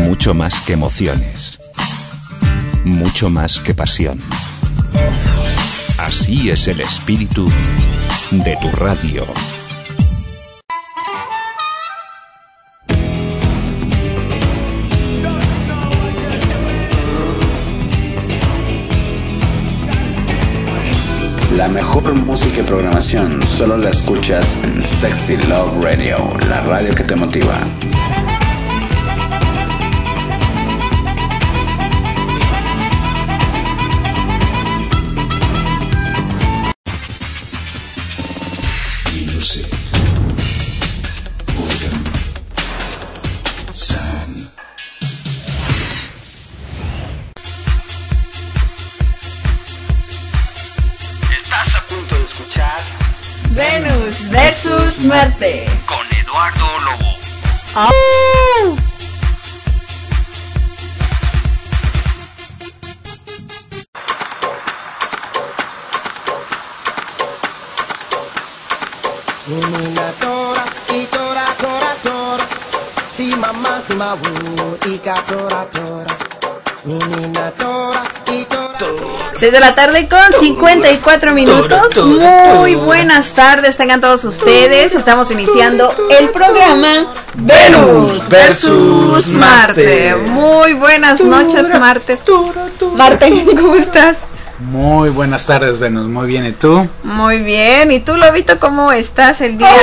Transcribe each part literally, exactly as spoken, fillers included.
Mucho más que emociones. Mucho más que pasión. Así es el espíritu de tu radio. La mejor música y programación solo la escuchas en Sexy Love Radio, la radio que te motiva. Venus versus Marte con Eduardo Lobo. ¡Oh! Una tora y tora tora tora, si mamá si mabu y ka tora tora, una tora y tora. seis de la tarde con cincuenta y cuatro minutos. Muy buenas tardes, tengan todos ustedes. Estamos iniciando el programa Venus versus Marte. Muy buenas noches, martes. Marte, ¿cómo estás? Muy buenas tardes, Venus. Muy bien, ¿y tú? Muy bien. ¿Y tú, Lobito, cómo estás el día?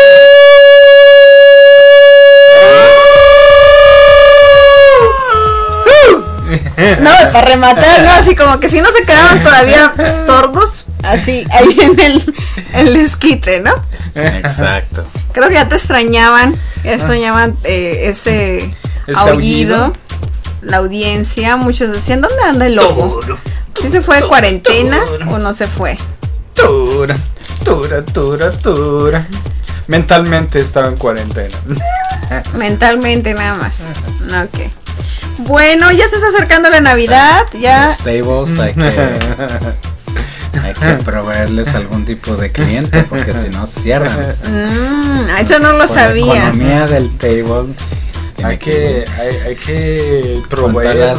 No, para rematar, ¿no? Así como que si no se quedaban todavía sordos, así, ahí viene el, el esquite, ¿no? Exacto. Creo que ya te extrañaban, ya extrañaban eh, ese, ese aullido, aullido, la audiencia. Muchos decían, ¿dónde anda el lobo? ¿Sí se fue de cuarentena o no se fue? Tura, tura, tura, tura. Mentalmente estaba en cuarentena. Mentalmente nada más. Ok. Bueno, ya se está acercando la Navidad, ya. Los tables hay que, hay que proveerles algún tipo de cliente porque si no cierran. Mm, eso no lo Por sabía. La economía del table. Hay que, hay, hay que proveer.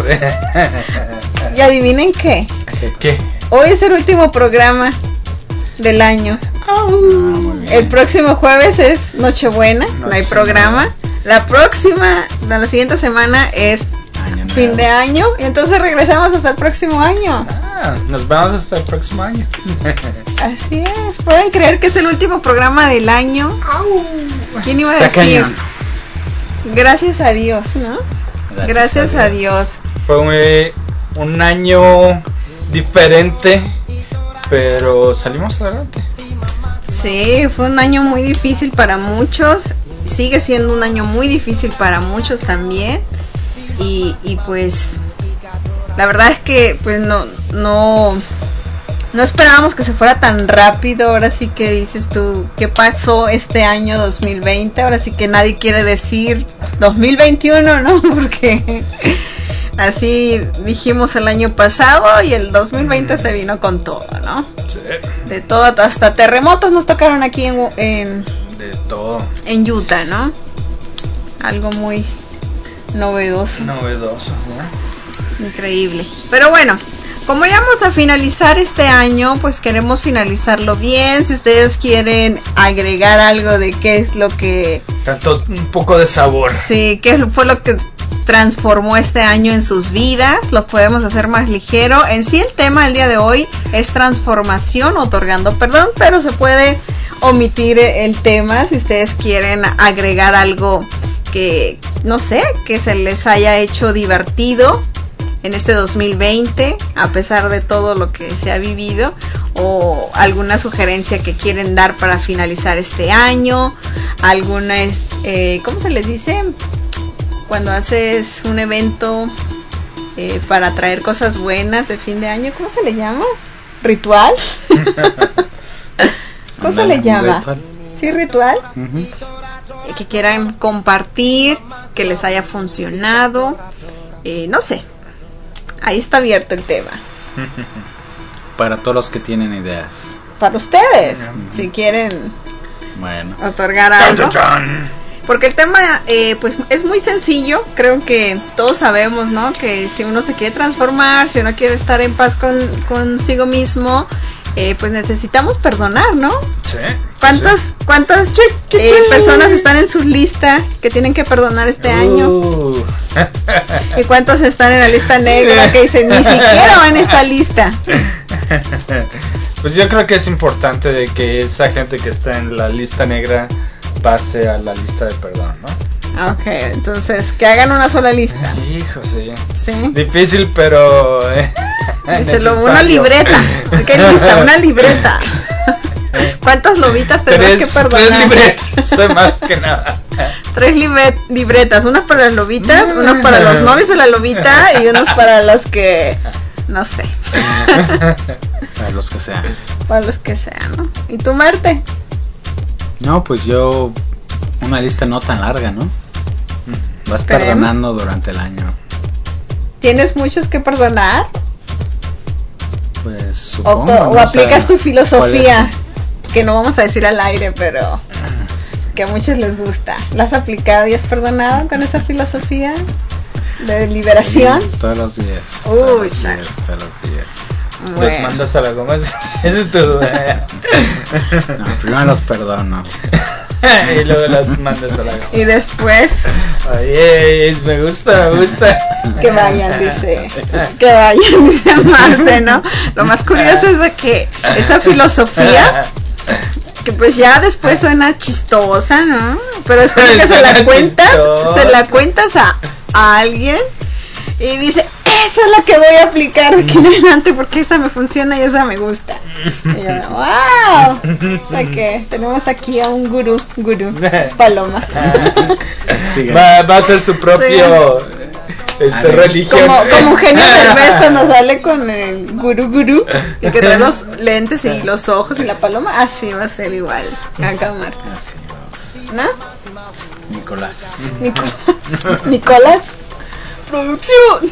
¿Y adivinen qué? ¿Qué? Hoy es el último programa del año. Ah, el próximo jueves es Nochebuena, Noche no hay programa. Nueva. La próxima, la siguiente semana es año fin nuevo. De año. Y entonces regresamos hasta el próximo año. Ah, nos vamos hasta el próximo año. Así es. ¿Pueden creer que es el último programa del año? ¿Quién iba a Está decir? Cañón. Gracias a Dios, ¿no? Gracias, Gracias a, Dios. a Dios. Fue un, un año diferente, pero salimos adelante. Sí, fue un año muy difícil para muchos. Sigue siendo un año muy difícil para muchos también. Y, y pues la verdad es que pues no no no esperábamos que se fuera tan rápido. Ahora sí que dices tú, ¿qué pasó este año dos mil veinte? Ahora sí que nadie quiere decir dos mil veintiuno, ¿no? Porque así dijimos el año pasado y el dos mil veinte se vino con todo, ¿no? Sí. De todo, hasta terremotos nos tocaron aquí en, en de todo en Utah, ¿no? Algo muy novedoso. Novedoso, ¿no? Increíble. Pero bueno, como ya vamos a finalizar este año, pues queremos finalizarlo bien. Si ustedes quieren agregar algo de qué es lo que... Tanto un poco de sabor. Sí, qué fue lo que transformó este año en sus vidas, lo podemos hacer más ligero. En sí el tema del día de hoy es transformación, otorgando perdón, pero se puede omitir el tema si ustedes quieren agregar algo que, no sé, que se les haya hecho divertido en este dos mil veinte, a pesar de todo lo que se ha vivido, o alguna sugerencia que quieren dar para finalizar este año, alguna, eh, ¿cómo se les dice? Cuando haces un evento eh, para traer cosas buenas de fin de año, ¿cómo se le llama? ¿Ritual? ¿Cómo se le llama? Ritual. ¿Sí, ritual? Uh-huh. Que quieran compartir, que les haya funcionado, eh, no sé. Ahí está abierto el tema. Para todos los que tienen ideas. Para ustedes, uh-huh. si quieren bueno. otorgar algo. Porque el tema eh, pues es muy sencillo. Creo que todos sabemos, ¿no? Que si uno se quiere transformar, si uno quiere estar en paz con consigo mismo, eh, pues necesitamos perdonar, ¿no? Sí. ¿Cuántas, sí. cuántas eh, personas están en su lista que tienen que perdonar este año? Uh. ¿Y cuántos están en la lista negra que dicen ni siquiera van en esta lista? Pues yo creo que es importante de que esa gente que está en la lista negra pase a la lista de perdón, ¿no? Ok, entonces que hagan una sola lista. Hijo, sí. Sí. Difícil, pero eh, Díselo, necesario. una libreta. ¿Qué lista? Una libreta. ¿Cuántas lobitas tendrás Tres, que perdonar? tres libretas, más que nada. Tres libre- libretas, una para las lobitas, una para los novios de la lobita y unos para los que, no sé, Para los que sean. para los que sean, ¿no? ¿Y tú, Marte? No, pues yo, una lista no tan larga, ¿no? Vas Esperemos. perdonando durante el año. ¿Tienes muchos que perdonar? Pues ¿O, supongo. co- o ¿no? aplicas O sea, tu filosofía? ¿cuál Que no vamos a decir al aire, pero que a muchos les gusta. ¿La has aplicado y has perdonado con esa filosofía de liberación? Sí, todos los días. Uy, todos los chale. días, todos los días. Los Bueno. mandas a la goma. Esa es tu. No, primero los perdono. Y luego las mandas a la goma. Y después Oye, me gusta, me gusta. que vayan, dice. Que vayan, dice Marte, ¿no? Lo más curioso es de que esa filosofía, que pues ya después suena chistosa, ¿no? Pero después de que se la Suena cuentas, chistosa. se la cuentas a, a alguien y dice, esa es la que voy a aplicar de aquí en adelante porque esa me funciona y esa me gusta. Y yo, wow. O sea que tenemos aquí a un gurú, gurú, Paloma. Sigue. Va, va a ser su propio este, A ver. religión. Como, como Eugenio Derbez cuando sale con el gurú gurú y que trae los lentes y los ojos y la paloma, así va a ser igual acá, Marta, Así vamos. ¿no? Nicolás. Nicolás, Nicolás, producción.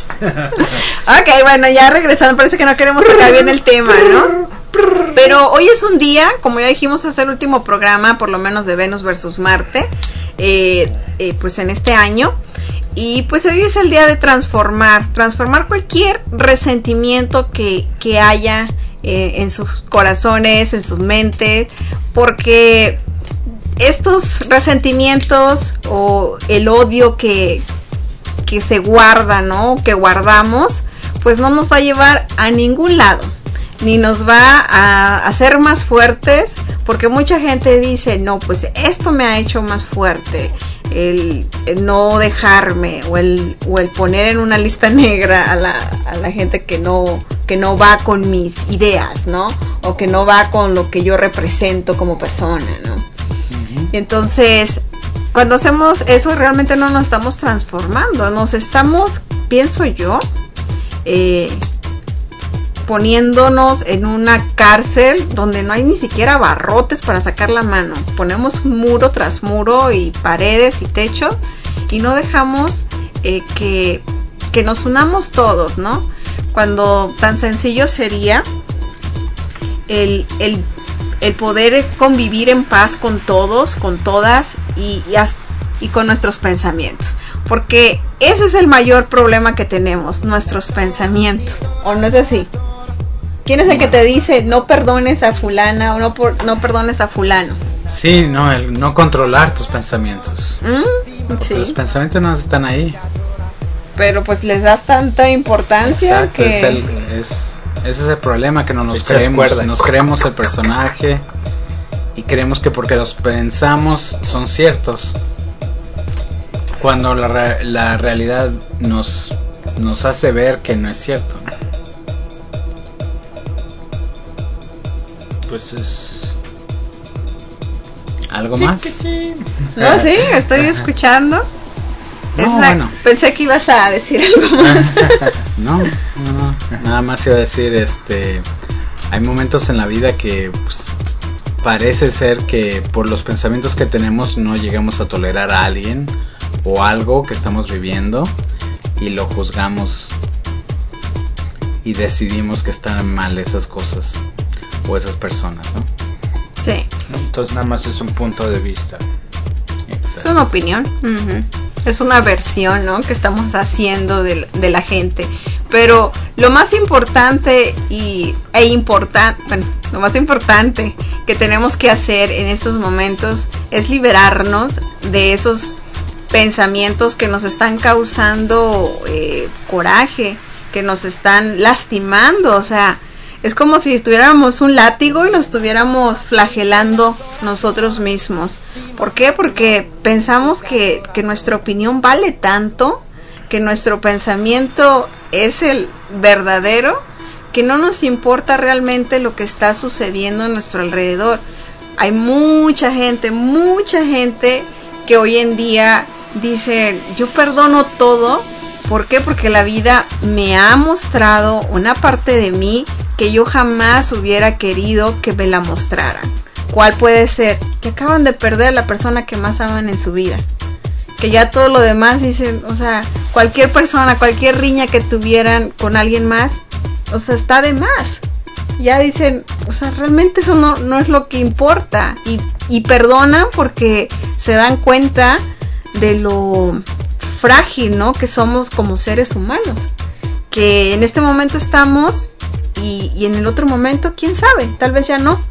Ok, bueno, ya regresando, parece que no queremos tocar bien el tema, ¿no? Pero hoy es un día, como ya dijimos, es el último programa, por lo menos de Venus versus Marte, eh, eh, pues en este año. Y pues hoy es el día de transformar, transformar cualquier resentimiento que, que haya eh, en sus corazones, en sus mentes, porque estos resentimientos o el odio que, que se guarda, ¿no? Que guardamos, pues no nos va a llevar a ningún lado, ni nos va a hacer más fuertes, porque mucha gente dice, no, pues esto me ha hecho más fuerte. El, el no dejarme o el, o el poner en una lista negra a la, a la gente que no, que no va con mis ideas, ¿no? O que no va con lo que yo represento como persona, ¿no? Uh-huh. Entonces, cuando hacemos eso realmente no nos estamos transformando, nos estamos, pienso yo, eh, poniéndonos en una cárcel donde no hay ni siquiera barrotes para sacar la mano. Ponemos muro tras muro y paredes y techo y no dejamos eh, que, que nos unamos todos, ¿no? Cuando tan sencillo sería el, el, el poder convivir en paz con todos, con todas y, y, hasta, y con nuestros pensamientos. Porque ese es el mayor problema que tenemos, nuestros pensamientos. ¿O no es así? ¿Quién es el que te dice no perdones a fulana o no, por, no perdones a fulano? Sí, no, el no controlar tus pensamientos. ¿Mm? Sí. Los pensamientos no están ahí. Pero pues les das tanta importancia. Exacto, que es el, es, ese es el problema, que no nos Echas creemos, cuerda. nos creemos el personaje y creemos que porque los pensamos son ciertos, cuando la, re- la realidad nos, nos hace ver que no es cierto. Pues es. ¿Algo más? No, sí, estoy escuchando. No, Esa- bueno. Pensé que ibas a decir algo más. No, no, no, nada más iba a decir, este, hay momentos en la vida que pues, parece ser que por los pensamientos que tenemos no llegamos a tolerar a alguien o algo que estamos viviendo y lo juzgamos y decidimos que están mal esas cosas o esas personas, ¿no? Sí. Entonces nada más es un punto de vista. Exacto. Es una opinión. Uh-huh. Es una versión, ¿no?, que estamos haciendo de, de la gente. Pero lo más importante y, e importante, bueno, lo más importante que tenemos que hacer en estos momentos es liberarnos de esos pensamientos que nos están causando eh, coraje, que nos están lastimando. O sea, es como si tuviéramos un látigo y nos estuviéramos flagelando nosotros mismos. ¿Por qué? Porque pensamos que, que nuestra opinión vale tanto, que nuestro pensamiento es el verdadero, que no nos importa realmente lo que está sucediendo a nuestro alrededor. Hay mucha gente, mucha gente que hoy en día dice, yo perdono todo. ¿Por qué? Porque la vida me ha mostrado una parte de mí que yo jamás hubiera querido que me la mostraran. ¿Cuál puede ser? Que acaban de perder a la persona que más aman en su vida. Que ya todo lo demás dicen, o sea, cualquier persona, cualquier riña que tuvieran con alguien más, o sea, está de más. Ya dicen, o sea, realmente eso no, no es lo que importa. Y, y perdonan porque se dan cuenta de lo frágil, ¿no?, que somos como seres humanos. Que en este momento estamos y, y en el otro momento, quién sabe, tal vez ya no.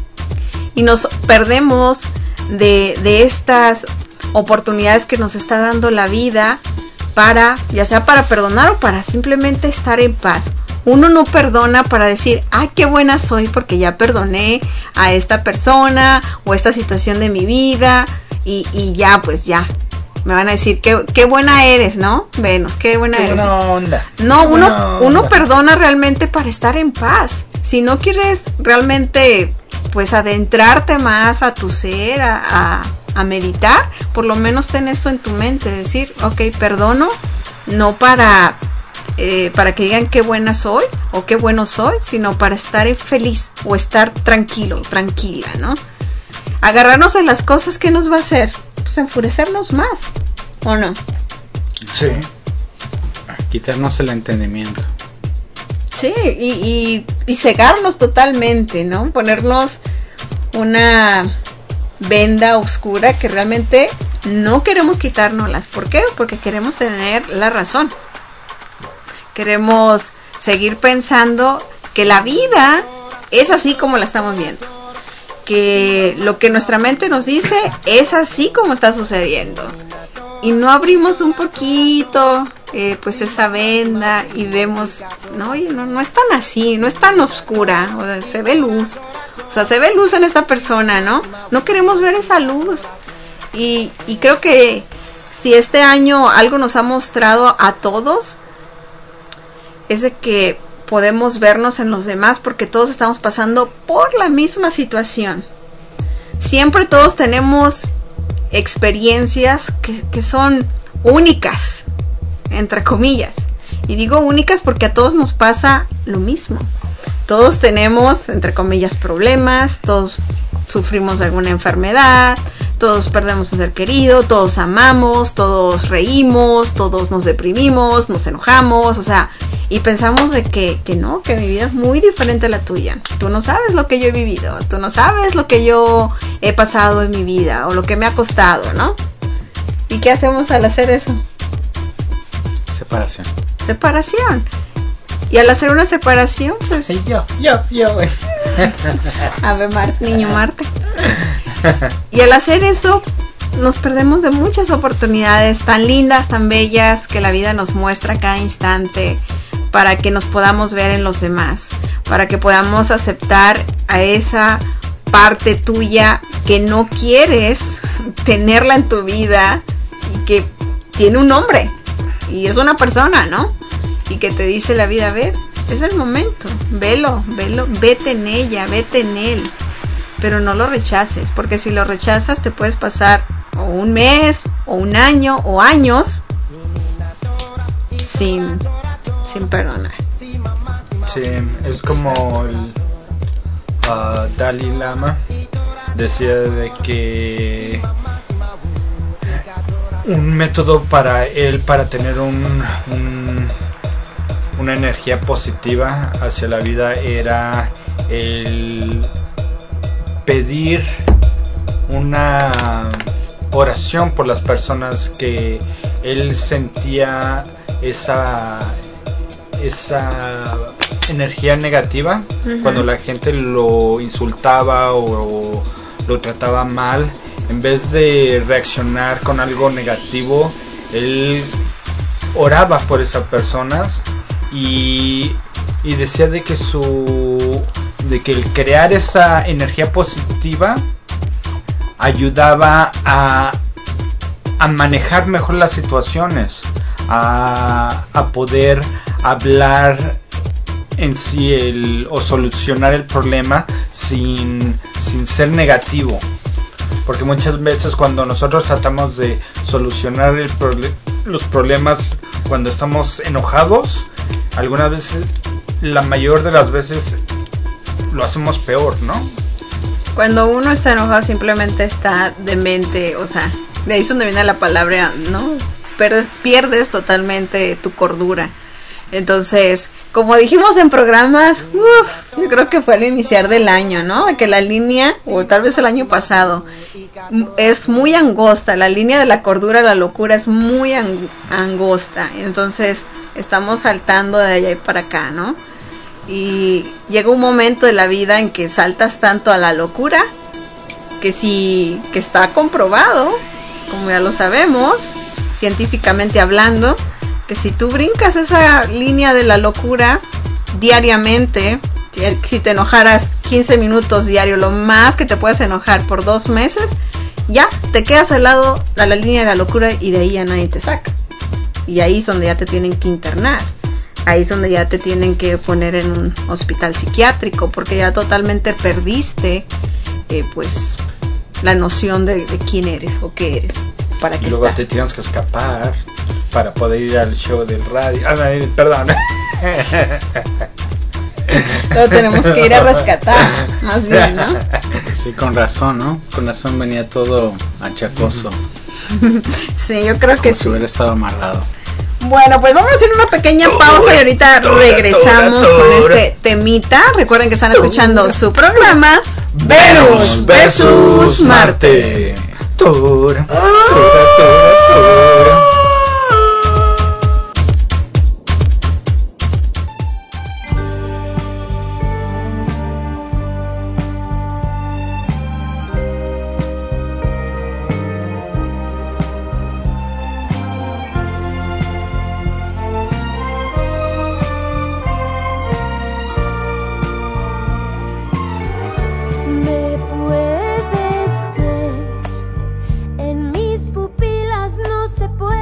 Y nos perdemos de, de estas oportunidades que nos está dando la vida para, ya sea para perdonar o para simplemente estar en paz. Uno no perdona para decir, ay, qué buena soy porque ya perdoné a esta persona o esta situación de mi vida y, y ya, pues ya. Me van a decir, qué, qué buena eres, ¿no? Venus, qué buena qué eres. Buena onda. No, qué uno, buena uno onda. perdona realmente para estar en paz. Si no quieres realmente, pues, adentrarte más a tu ser, a, a, a meditar, por lo menos ten eso en tu mente, decir, ok, perdono, no para, eh, para que digan qué buena soy o qué bueno soy, sino para estar feliz o estar tranquilo, tranquila, ¿no? Agarrarnos a las cosas que nos va a hacer, pues enfurecernos más, ¿o no? Sí. Quitarnos el entendimiento. Sí, y, y, y cegarnos totalmente, ¿no? Ponernos una venda oscura que realmente no queremos quitárnoslas. ¿Por qué? Porque queremos tener la razón. Queremos seguir pensando que la vida es así como la estamos viendo. Que lo que nuestra mente nos dice es así como está sucediendo. Y no abrimos un poquito eh, pues esa venda y vemos, no, no, no es tan así, no es tan oscura, o sea, se ve luz. O sea, se ve luz en esta persona, ¿no? No queremos ver esa luz. Y, y creo que si este año algo nos ha mostrado a todos, es de que podemos vernos en los demás porque todos estamos pasando por la misma situación. Siempre todos tenemos experiencias que, que son únicas, entre comillas. Y digo únicas porque a todos nos pasa lo mismo. Todos tenemos, entre comillas, problemas, todos sufrimos de alguna enfermedad, todos perdemos un ser querido, todos amamos, todos reímos, todos nos deprimimos, nos enojamos, o sea, y pensamos de que, que no, que mi vida es muy diferente a la tuya. Tú no sabes lo que yo he vivido, tú no sabes lo que yo he pasado en mi vida o lo que me ha costado, ¿no? ¿Y qué hacemos al hacer eso? Separación. Separación. Y al hacer una separación, pues... Sí, yo, yo, yo. A ver, Mar- niño Marte. Y al hacer eso, nos perdemos de muchas oportunidades tan lindas, tan bellas, que la vida nos muestra cada instante para que nos podamos ver en los demás, para que podamos aceptar a esa parte tuya que no quieres tenerla en tu vida y que tiene un nombre y es una persona, ¿no? Y que te dice la vida, a ver, es el momento, velo, velo, vete en ella, vete en él, pero no lo rechaces, porque si lo rechazas te puedes pasar o un mes, o un año, o años sin, sin perdonar. Sí, es como el uh, Dalai Lama decía de que un método para él para tener un, un una energía positiva hacia la vida era el pedir una oración por las personas que él sentía esa esa energía negativa. Uh-huh. Cuando la gente lo insultaba o, o lo trataba mal, en vez de reaccionar con algo negativo, él oraba por esas personas y, y decía de que su de que el crear esa energía positiva ayudaba a, a manejar mejor las situaciones, a, a poder hablar en sí el, o solucionar el problema sin, sin ser negativo. Porque muchas veces cuando nosotros tratamos de solucionar el proble- los problemas cuando estamos enojados, algunas veces, la mayor de las veces, lo hacemos peor, ¿no? Cuando uno está enojado simplemente está demente, o sea, de ahí es donde viene la palabra, ¿no? Pero pierdes totalmente tu cordura. Entonces, como dijimos en programas, uf, yo creo que fue al iniciar del año, ¿no? De que la línea, o tal vez el año pasado, es muy angosta. La línea de la cordura a la locura es muy ang- angosta. Entonces, estamos saltando de allá y para acá, ¿no? Y llega un momento de la vida en que saltas tanto a la locura, que sí, que está comprobado, como ya lo sabemos, científicamente hablando, que si tú brincas esa línea de la locura diariamente, si, si te enojaras quince minutos diario, lo más que te puedes enojar por dos meses, ya te quedas al lado de la línea de la locura y de ahí ya nadie te saca. Y ahí es donde ya te tienen que internar. Ahí es donde ya te tienen que poner en un hospital psiquiátrico, porque ya totalmente perdiste eh, pues la noción de, de quién eres o qué eres. ¿Para qué y luego estás? te tienes que escapar para poder ir al show del radio. Ah, no, perdón. Luego tenemos que ir a rescatar, más bien, ¿no? Sí, con razón, ¿no? Con razón venía todo achacoso. Sí, yo creo que Como si sí. hubiera estado amarrado. Bueno, pues vamos a hacer una pequeña pausa y ahorita regresamos con este temita. Recuerden que están escuchando su programa Venus versus Marte. Tura, tura, tura, tura. Me puedes ver, en mis pupilas no se puede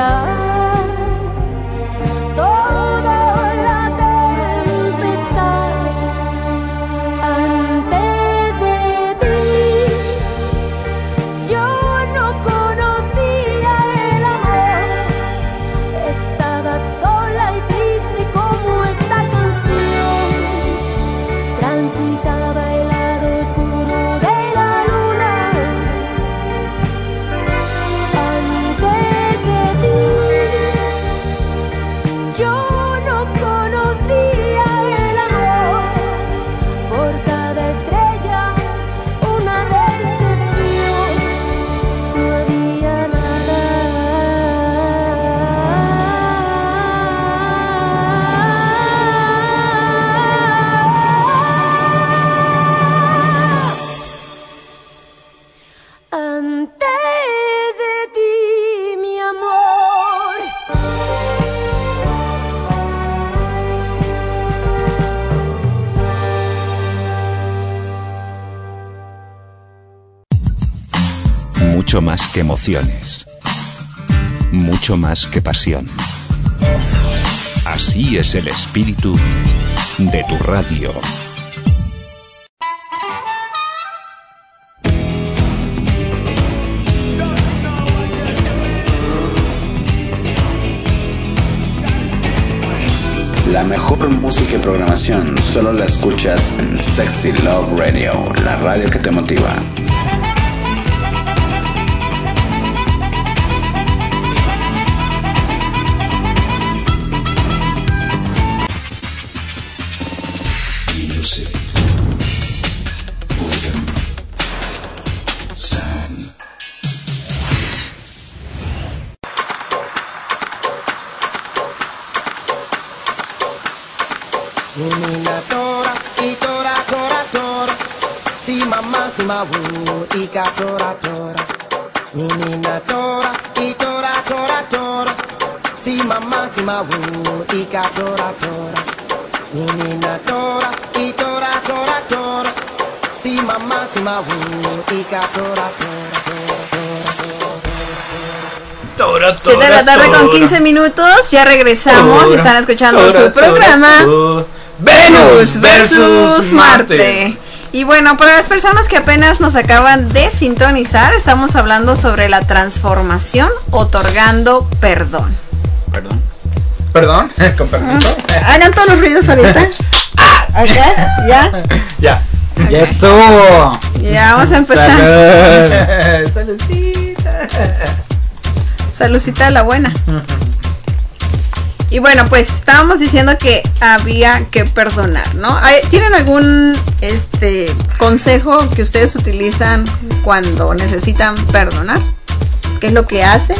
verás toda la tempestad antes de ti. Yo no conocía el amor, estaba sola y triste como esta canción. Transitaba el lado oscuro de la luna antes de ti. Yo no conocía el amor, por cada estrella una decepción. No había nada. Antes de ti, mi amor. Mucho más que emociones. Mucho más que pasión. Así es el espíritu de tu radio. La mejor música y programación solo la escuchas en Sexy Love Radio, la radio que te motiva. Music. Boredom. Sound. Menina tora, y tora, tora, tora. Si mamá, si mabu, y ka tora, tora. Menina tora, y tora, tora, tora. Si mamá, si mabu, y ka tora, tora. Menina tora, y tora, tora, tora. Si mamá, si mabu, y ka tora, tora, tora. siete de la tarde con quince minutos, ya regresamos y están escuchando Tora, su programa tora, tora. Venus versus Marte. Y bueno, para las personas que apenas nos acaban de sintonizar, estamos hablando sobre la transformación otorgando perdón. Perdón. Perdón, con permiso. Hagan todos los ruidos ahorita. Ok, ya. Ya. Ya estuvo. Ya vamos a empezar. Salud. Saludcita. Saludcita de la buena. Y bueno, pues estábamos diciendo que había que perdonar, ¿no? Hay- ¿Tienen algún este consejo que ustedes utilizan cuando necesitan perdonar? ¿Qué es lo que hacen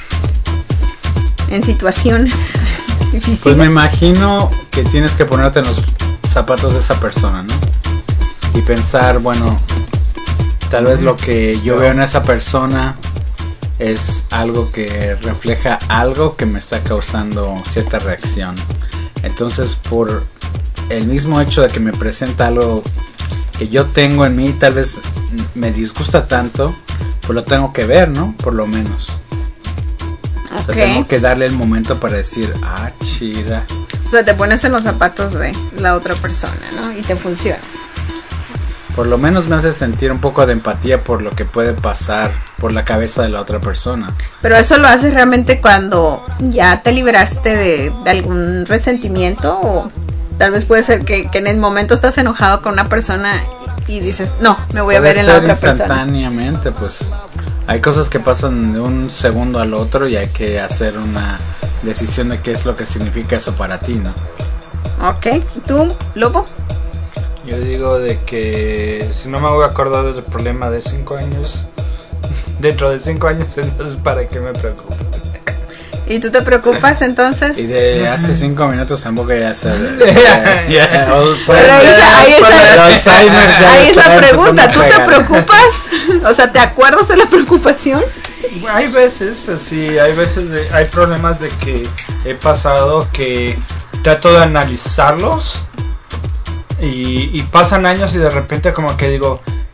en situaciones difíciles? Pues me imagino que tienes que ponerte en los zapatos de esa persona, ¿no? Y pensar, bueno, tal vez lo que yo veo en esa persona es algo que refleja algo que me está causando cierta reacción. Entonces, por el mismo hecho de que me presenta algo que yo tengo en mí, tal vez me disgusta tanto, pues lo tengo que ver, ¿no? Por lo menos. O sea, tengo Ok. que darle el momento para decir, ah, chida. O sea, te pones en los zapatos de la otra persona, ¿no? Y te funciona. Por lo menos me hace sentir un poco de empatía por lo que puede pasar por la cabeza de la otra persona. Pero eso lo haces realmente cuando ya te liberaste de, de algún resentimiento, o tal vez puede ser que, que en el momento estás enojado con una persona y, y dices, no, me voy a Puede ver en la ser otra persona. instantáneamente, pues hay cosas que pasan de un segundo al otro y hay que hacer una decisión de qué es lo que significa eso para ti, ¿no? Ok, ¿tú, Lobo? Yo digo de que si no me voy a acordar del problema de cinco años, dentro de cinco años, entonces ¿para qué me preocupo? ¿Y tú te preocupas entonces? Y de hace cinco minutos tampoco ya se... Ya, ya, Pero ahí es- ahí es la- el Alzheimer ya Ahí es está la pregunta, empezando ¿tú a te pegar. preocupas? O sea, ¿te acuerdas de la preocupación? Hay veces, así, hay veces, de- hay problemas de que he pasado que trato de analizarlos y, y pasan años y de repente como que digo,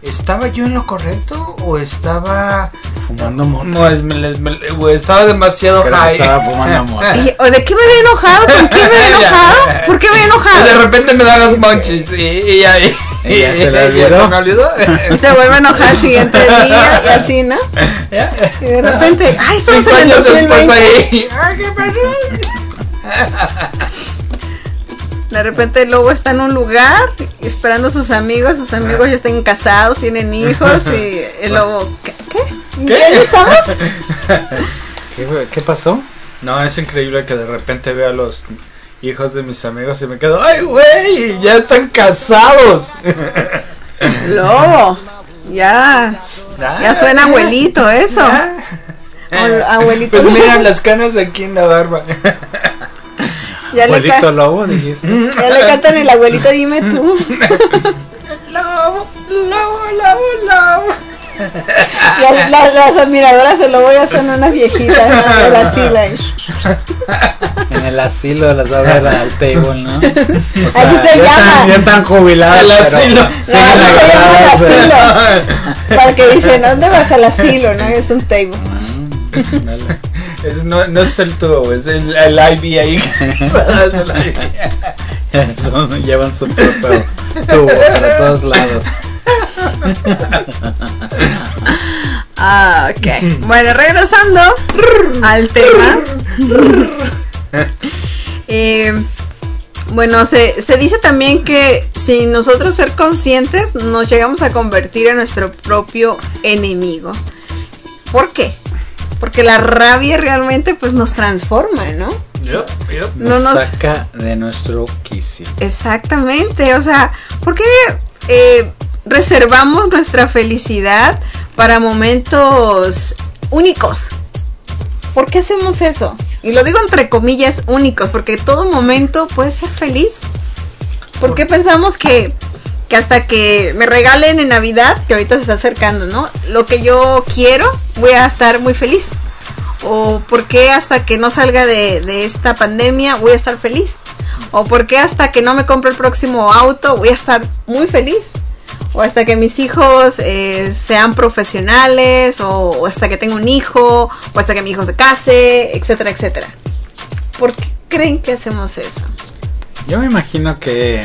¿estaba yo en lo correcto o estaba Fumando mota. no, es, me, me, o estaba demasiado Creo que high? estaba fumando mota. Y- ¿O de qué me había enojado? ¿Por qué me había enojado? ¿Por qué me había Y de enojado? repente me dan los monchis y, y, ahí- Y ya se le y olvidó. se me olvidó. Y se vuelve a enojar el siguiente día y así, ¿no? Ya. Y de repente, ay, estamos Cinco en el años dos mil después veinte. ahí. Ay, qué perdón. De repente el lobo está en un lugar esperando a sus amigos, sus amigos ya están casados, tienen hijos y el lobo, ¿qué? ¿Qué? ¿En qué año estamos? ¿Qué, ¿Qué pasó? No, es increíble que de repente vea a los hijos de mis amigos y me quedo, ¡ay, güey! ¡Ya están casados! Lobo, ya, ya suena abuelito eso. Ya. Ol- abuelito. Pues miran las canas aquí en la barba. Ya le, Abuelito ca- lobo, dijiste. ya le cantan el abuelito, dime tú. Lobo, lobo, lobo, lobo. Las, las, las admiradoras del lobo ya son unas viejitas, ¿no? De la sila. En el asilo las va a ver al table, ¿no? O sea, Así se ya, llama. Están, ya están jubiladas, El pero asilo. siguen No, así se llama el agarradas. asilo. Para que dicen, ¿dónde vas al asilo? No, es un table. Es, no, no es el tubo, es el, el I V ahí. Es el I V. Son- llevan su propio tubo para todos lados. Ah, ok. Bueno, regresando al tema. Eh, bueno, se, se dice también que si nosotros ser conscientes nos llegamos a convertir en nuestro propio enemigo. ¿Por qué? Porque la rabia realmente pues nos transforma, ¿no? Yup, yup. No Nos nos- saca de nuestro quicio. Exactamente, o sea, ¿por qué eh, reservamos nuestra felicidad para momentos únicos? ¿Por qué hacemos eso? Y lo digo entre comillas únicos, porque todo momento puede ser feliz. ¿Por qué pensamos que, que hasta que me regalen en Navidad, que ahorita se está acercando, ¿no? Lo que yo quiero, voy a estar muy feliz. O por qué hasta que no salga de, de esta pandemia voy a estar feliz. O por qué hasta que no me compre el próximo auto voy a estar muy feliz. O hasta que mis hijos eh, sean profesionales, o, o hasta que tenga un hijo, o hasta que mi hijo se case, etcétera, etcétera. ¿Por qué creen que hacemos eso? Yo me imagino que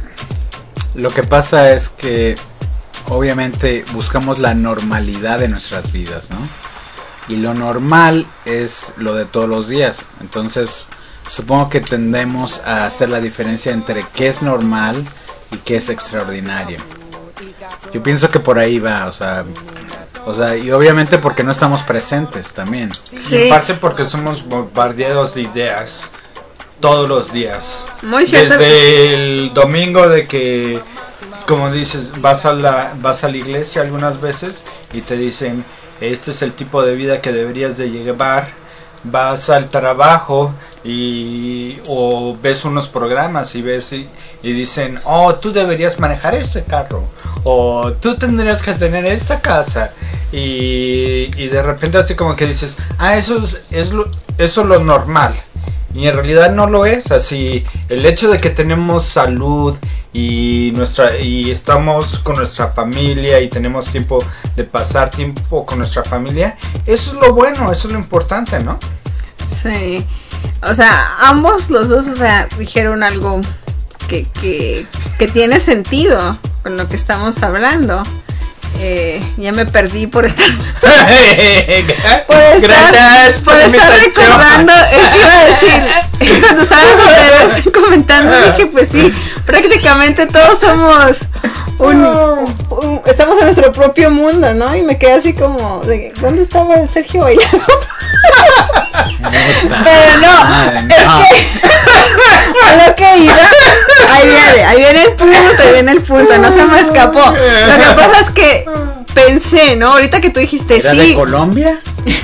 lo que pasa es que obviamente buscamos la normalidad de nuestras vidas, ¿no? Y lo normal es lo de todos los días. Entonces, supongo que tendemos a hacer la diferencia entre qué es normal y qué es extraordinario. Yo pienso que por ahí va, o sea, o sea, y obviamente porque no estamos presentes también. Y en parte porque somos bombardeados de ideas todos los días. Muy cierto. Desde el domingo de que, como dices, vas a la vas a la iglesia algunas veces y te dicen, este es el tipo de vida que deberías de llevar. Vas al trabajo y o ves unos programas y ves y, y dicen, oh, tú deberías manejar este carro, o tú tendrías que tener esta casa, y, y de repente así como que dices, ah, eso es, es lo, eso es lo normal, y en realidad no lo es. Así, el hecho de que tenemos salud y nuestra y estamos con nuestra familia y tenemos tiempo de pasar tiempo con nuestra familia, eso es lo bueno, eso es lo importante, ¿no? Sí, o sea, ambos los dos, o sea, dijeron algo que, que, que tiene sentido con lo que estamos hablando. Eh, ya me perdí por estar por estar, Gracias por por la estar invitación. recordando, es que iba a decir, cuando estaban ustedes comentando, dije, pues sí, prácticamente todos somos un, un- estamos en nuestro propio mundo, ¿no? Y me quedé así como, de, ¿dónde estaba Sergio bailando? Pero no, Ay, es no. que a lo que iba, ahí viene, ahí viene el punto, ahí viene el punto, no se me escapó. Lo que pasa es que pensé, ¿no? Ahorita que tú dijiste ¿Era sí. de Colombia?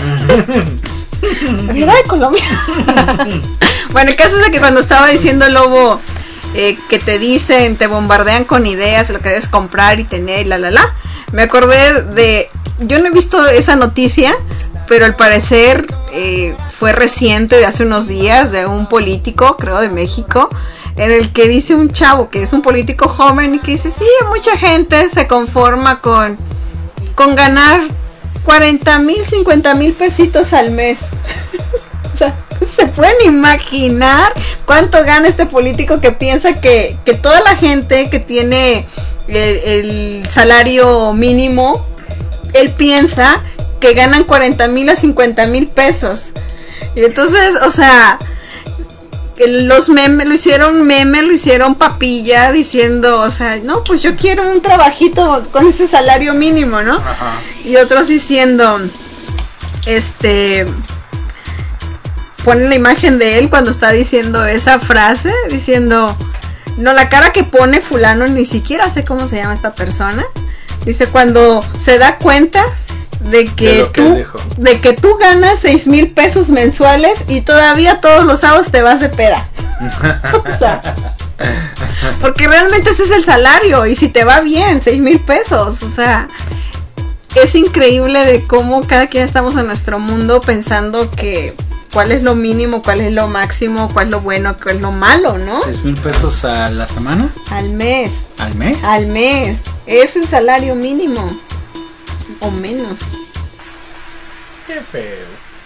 Era de Colombia. Bueno, el caso es de que cuando estaba diciendo Lobo eh, que te dicen, te bombardean con ideas, lo que debes comprar y tener, y la la la, me acordé de, yo no he visto esa noticia, pero al parecer eh, fue reciente, de hace unos días, de un político, creo de México, en el que dice un chavo que es un político joven y que dice, sí, mucha gente se conforma con, con ganar cuarenta mil, cincuenta mil pesitos al mes. O sea, ¿se pueden imaginar cuánto gana este político que piensa que, que toda la gente que tiene el, el salario mínimo, él piensa que ganan cuarenta mil a cincuenta mil pesos? Y entonces, o sea, los memes, lo hicieron meme, lo hicieron papilla, diciendo, o sea, no, pues yo quiero un trabajito con ese salario mínimo, ¿no? Ajá. Y otros diciendo, este, ponen la imagen de él cuando está diciendo esa frase, diciendo, no, la cara que pone fulano, ni siquiera sé cómo se llama esta persona, dice, cuando se da cuenta de que, de tú que de que tú ganas seis mil pesos mensuales y todavía todos los sábados te vas de peda. O sea, porque realmente ese es el salario, y si te va bien, seis mil pesos, o sea, es increíble de cómo cada quien estamos en nuestro mundo pensando que cuál es lo mínimo, cuál es lo máximo, cuál es lo bueno, cuál es lo malo, ¿no? ¿Seis mil pesos a la semana? Al mes. ¿Al mes? Al mes. Es el salario mínimo. O menos. Qué feo.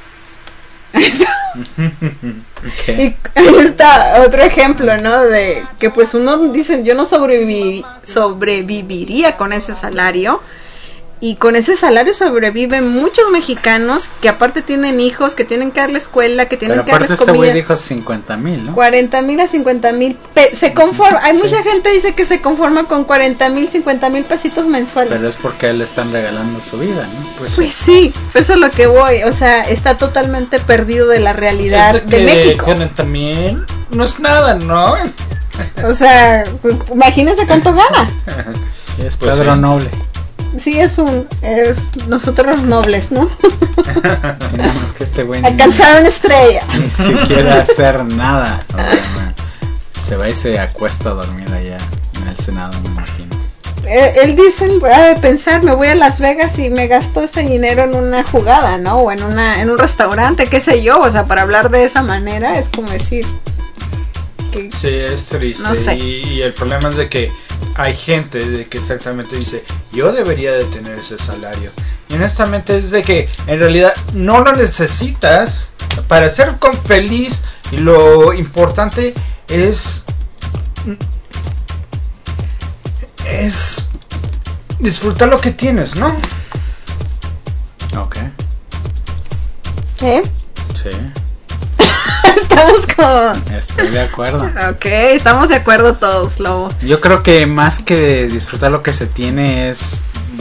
Y ahí está otro ejemplo, ¿no? De que pues uno dice, yo no sobreviví, sobreviviría con ese salario. Y con ese salario sobreviven muchos mexicanos que aparte tienen hijos, que tienen que darle escuela, que tienen Pero que darles aparte comida. este güey dijo cincuenta mil, ¿no? cuarenta mil a cincuenta mil. Se conforma. Hay sí. mucha gente dice que se conforma con cuarenta mil, cincuenta mil pesitos mensuales. Pero es porque a él le están regalando su vida, ¿no? Pues, pues sí, pero eso es lo que voy. O sea, está totalmente perdido de la realidad de, de México. cuarenta mil no es nada, ¿no? O sea, pues, imagínense cuánto gana. Es pues Pedro sí. Noble. Sí, es un, es nosotros los nobles, ¿no? Sí, nada más que este güey alcanzar una estrella. Ni siquiera hacer nada. O sea, se va y se acuesta a dormir allá en el Senado, me imagino. Él, él dice, ha de pensar, me voy a Las Vegas y me gasto ese dinero en una jugada, ¿no? O en una, en un restaurante, qué sé yo. O sea, para hablar de esa manera es como decir que, sí, es triste. No sé. y, y el problema es de que hay gente de que exactamente dice, yo debería de tener ese salario. Y honestamente es de que en realidad no lo necesitas para ser con feliz. Y lo importante es es disfrutar lo que tienes, ¿no? Ok. ¿Eh? Sí. Estamos con... Estoy de acuerdo. Ok, estamos de acuerdo todos, Lobo. Yo creo que más que disfrutar lo que se tiene es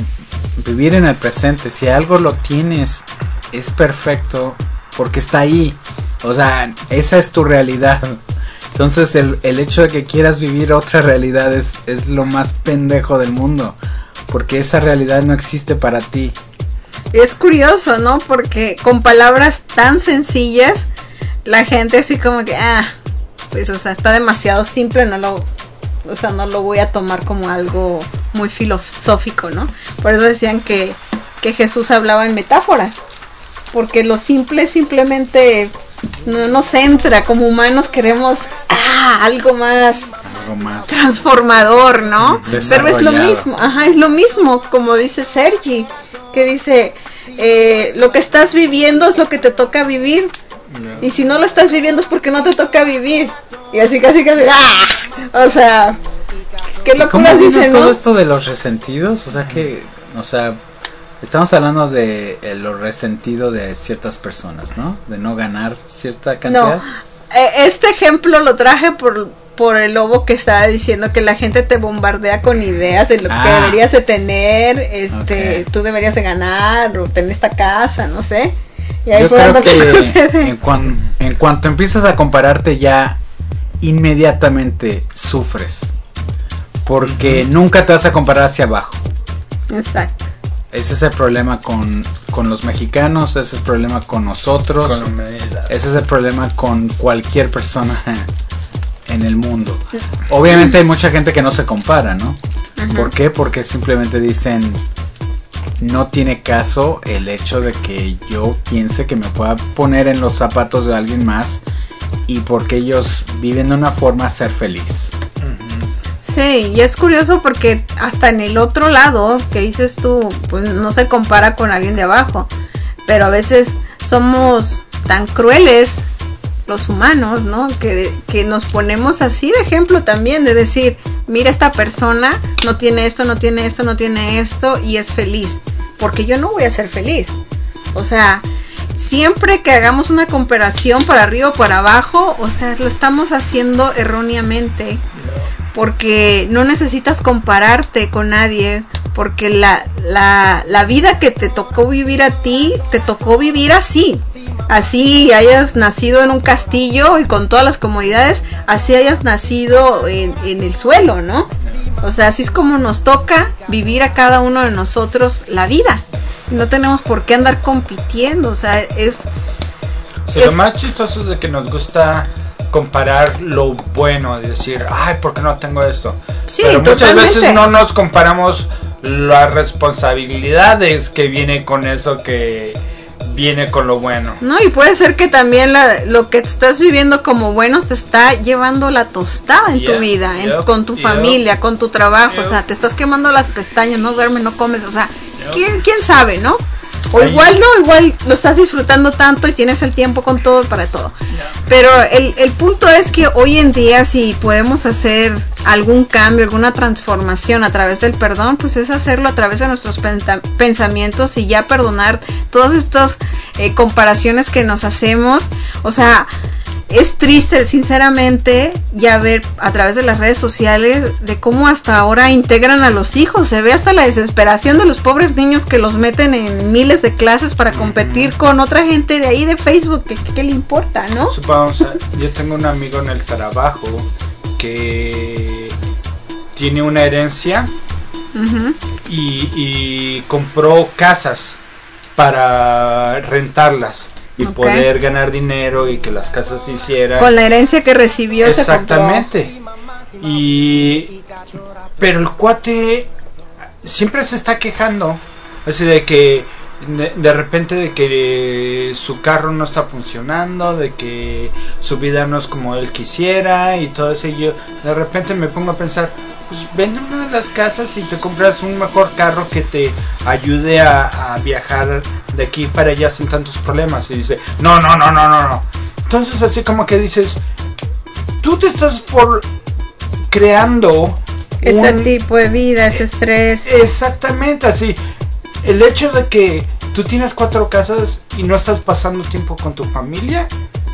vivir en el presente. Si algo lo tienes, es perfecto porque está ahí. O sea, esa es tu realidad. Entonces el, el hecho de que quieras vivir otra realidad es, es lo más pendejo del mundo. Porque esa realidad no existe para ti. Es curioso, ¿no? Porque con palabras tan sencillas, la gente así como que, ah, pues, o sea, está demasiado simple, no lo, o sea, no lo voy a tomar como algo muy filosófico, ¿no? Por eso decían que, que Jesús hablaba en metáforas, porque lo simple simplemente no nos entra, como humanos queremos, ah, algo más, algo más transformador, ¿no? Pero es lo mismo, ajá, es lo mismo, como dice Sergi, que dice, eh, lo que estás viviendo es lo que te toca vivir. No. Y si no lo estás viviendo es porque no te toca vivir. Y así casi casi ¡ah! O sea, qué locuras dicen, ¿no? Todo esto de los resentidos, o sea que, o sea, estamos hablando de eh, lo resentido de ciertas personas, ¿no? De no ganar cierta cantidad. No, eh, este ejemplo lo traje por por el Lobo que estaba diciendo que la gente te bombardea con ideas de lo ah, que deberías de tener, este, okay. Tú deberías de ganar o tener esta casa, no sé. Y ahí yo creo que en, cuan, en cuanto empiezas a compararte ya inmediatamente sufres porque uh-huh. nunca te vas a comparar hacia abajo. Exacto. Ese es el problema con, con los mexicanos, ese es el problema con nosotros, con ese es el problema con cualquier persona en el mundo. Obviamente hay mucha gente que no se compara, ¿no? Uh-huh. ¿Por qué? Porque simplemente dicen, no tiene caso el hecho de que yo piense que me pueda poner en los zapatos de alguien más, y porque ellos viviendo una forma ser feliz. Sí, y es curioso porque hasta en el otro lado que dices tú, pues no se compara con alguien de abajo, pero a veces somos tan crueles los humanos, ¿no? Que, que nos ponemos así de ejemplo también, de decir, mira, esta persona no tiene esto, no tiene esto, no tiene esto y es feliz, porque yo no voy a ser feliz. O sea, siempre que hagamos una comparación para arriba o para abajo, o sea, lo estamos haciendo erróneamente, porque no necesitas compararte con nadie, porque la, la, la vida que te tocó vivir a ti, te tocó vivir así. Así hayas nacido en un castillo y con todas las comodidades, así hayas nacido en, en el suelo, ¿no? O sea, así es como nos toca vivir a cada uno de nosotros la vida. No tenemos por qué andar compitiendo, o sea, es... Sí, es lo más chistoso es de que nos gusta comparar lo bueno, de decir, ay, ¿por qué no tengo esto? Sí, pero muchas totalmente. veces no nos comparamos las responsabilidades que viene con eso, que viene con lo bueno. No, y puede ser que también la, lo que estás viviendo como bueno te está llevando la tostada en Yeah, tu vida, en, yep, con tu yep, familia, con tu trabajo, yep. O sea, te estás quemando las pestañas, no duermes, no comes, o sea, Yep. ¿quién, quién sabe, no? O Ahí. igual no, igual lo estás disfrutando tanto y tienes el tiempo con todo para todo. Pero el, el punto es que hoy en día si podemos hacer algún cambio, alguna transformación a través del perdón, pues es hacerlo a través de nuestros penta- pensamientos y ya perdonar todas estas eh, comparaciones que nos hacemos. O sea, es triste, sinceramente, ya ver a través de las redes sociales de cómo hasta ahora integran a los hijos. Se ve hasta la desesperación de los pobres niños que los meten en miles de clases para competir con otra gente de ahí de Facebook. ¿Qué, qué le importa, no? Supongamos, yo tengo un amigo en el trabajo que tiene una herencia Uh-huh. y, y compró casas para rentarlas y Ok. poder ganar dinero y que las casas se hicieran. Con la herencia que recibió Exactamente. Y pero el cuate siempre se está quejando, así de que de, de repente de que su carro no está funcionando, de que su vida no es como él quisiera y todo eso. Y yo de repente me pongo a pensar, pues vende una de las casas y te compras un mejor carro que te ayude a, a viajar de aquí para allá sin tantos problemas. Y dice, no, no, no, no, no, no. Entonces así como que dices, tú te estás por creando ese un, tipo de vida, ese estrés. exactamente así. El hecho de que tú tienes cuatro casas y no estás pasando tiempo con tu familia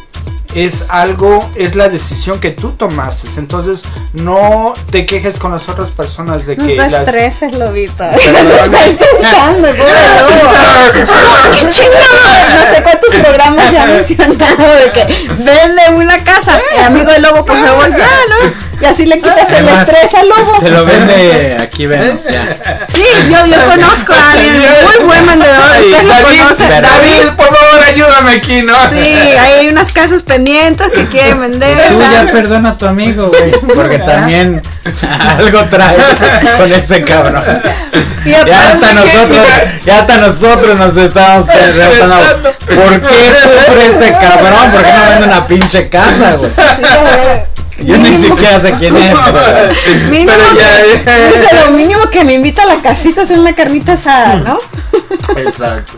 es algo, es la decisión que tú tomaste. Entonces no te quejes con las otras personas de No que te las... estreses, Lobito. Perdón. Me estás estresando, pobre lobo. ¡Qué chingado! No sé cuántos programas ya he mencionado de que vende una casa. Eh, amigo del lobo, por favor, ya, ¿no? Y así le quitas el Además, estrés al lobo. Te lo vende aquí Venus, ya. Sí, yo, yo conozco a alguien muy buen vendedor. Usted lo David, conoce, pero- David. David, por favor, ayúdame aquí, ¿no? Sí, ahí hay unas casas pendientes que quieren vender. Tú ya ¿sabes? perdona a tu amigo, güey, porque también algo traes con ese cabrón. Y Ya aparte hasta que- nosotros, ya hasta nosotros nos estamos preguntando, ¿por qué sufre este cabrón? ¿Por qué no vende una pinche casa, güey? Yo ni siquiera sé quién es, güey. Mínimo Pero ya- que, dice, lo mínimo que me invita a la casita a hacer una carnita asada, ¿no? Exacto.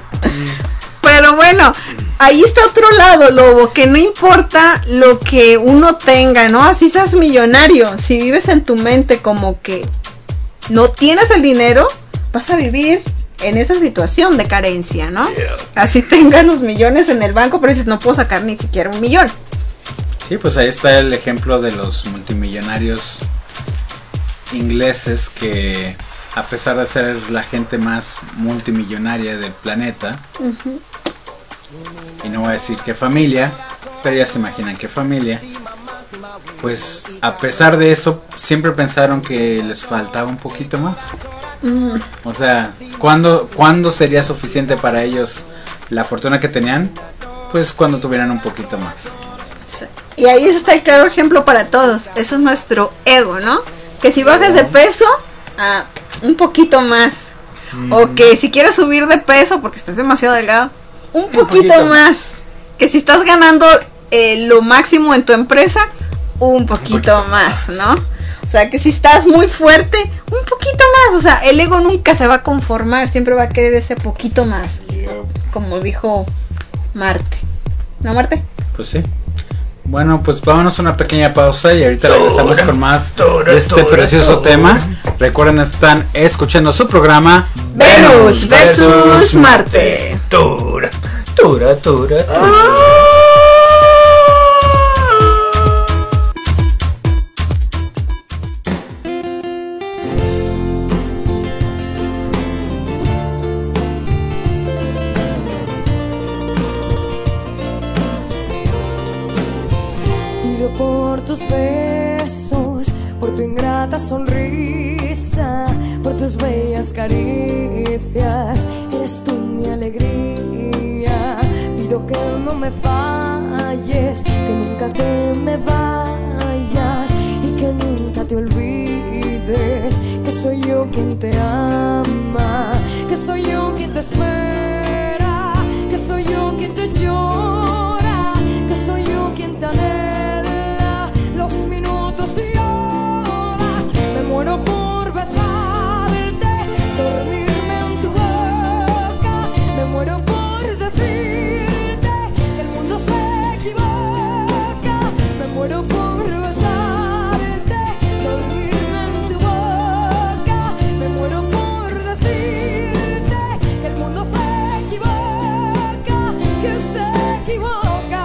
Pero bueno, ahí está otro lado, Lobo, que no importa lo que uno tenga, ¿no? Así seas millonario, si vives en tu mente como que no tienes el dinero, vas a vivir en esa situación de carencia, ¿no? Así tengas los millones en el banco, pero dices, no puedo sacar ni siquiera un millón. Sí, pues ahí está el ejemplo de los multimillonarios ingleses que, a pesar de ser la gente más multimillonaria del planeta, uh-huh. y no voy a decir qué familia, pero ya se imaginan qué familia, pues a pesar de eso siempre pensaron que les faltaba un poquito más. Uh-huh. O sea, ¿cuándo, ¿cuándo sería suficiente para ellos la fortuna que tenían? Pues cuando tuvieran un poquito más. Sí. Y ahí está el claro ejemplo para todos. Eso es nuestro ego, ¿no? Que si bajas de peso, ah, un poquito más. Mm. O que si quieres subir de peso porque estás demasiado delgado, un, un poquito, poquito más. más. Que si estás ganando eh, lo máximo en tu empresa, un poquito más, ¿no? O sea, que si estás muy fuerte, un poquito más. O sea, el ego nunca se va a conformar, siempre va a querer ese poquito más. Como dijo Marte. ¿No, Marte? Pues sí. Bueno, pues vámonos a una pequeña pausa y ahorita regresamos con más de este precioso tema. Recuerden, están escuchando su programa Venus versus Marte. Tura, tura, tura, tura. Por tus besos, por tu ingrata sonrisa, por tus bellas caricias, eres tú mi alegría. Pido que no me falles, que nunca te me vayas y que nunca te olvides que soy yo quien te ama, que soy yo quien te espera, que soy yo quien te llora, que soy yo quien te anhela los minutos y horas. Me muero por besarte, dormirme en tu boca. Me muero por decirte que el mundo se equivoca. Me muero por besarte, dormirme en tu boca. Me muero por decirte que el mundo se equivoca, que se equivoca.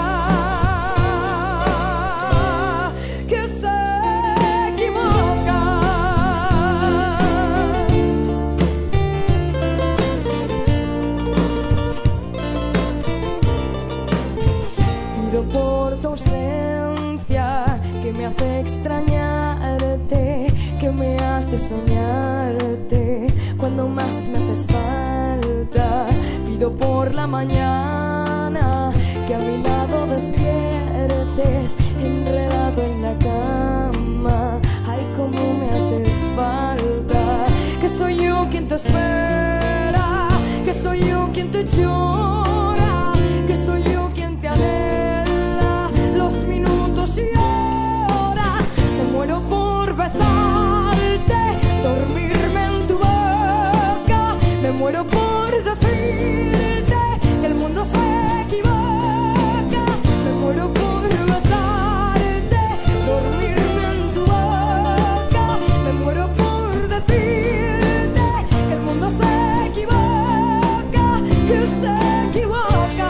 Que me hace extrañarte, que me hace soñarte cuando más me haces falta. Pido por la mañana que a mi lado despiertes, enredado en la cama. Ay, cómo me haces falta. Que soy yo quien te espera, que soy yo quien te llora, que soy yo quien te anhela los minutos y horas. Me muero por besarte, dormirme en tu boca. Me muero por decirte que el mundo se equivoca. Me muero por besarte, dormirme en tu boca. Me muero por decirte que el mundo se equivoca, que se equivoca.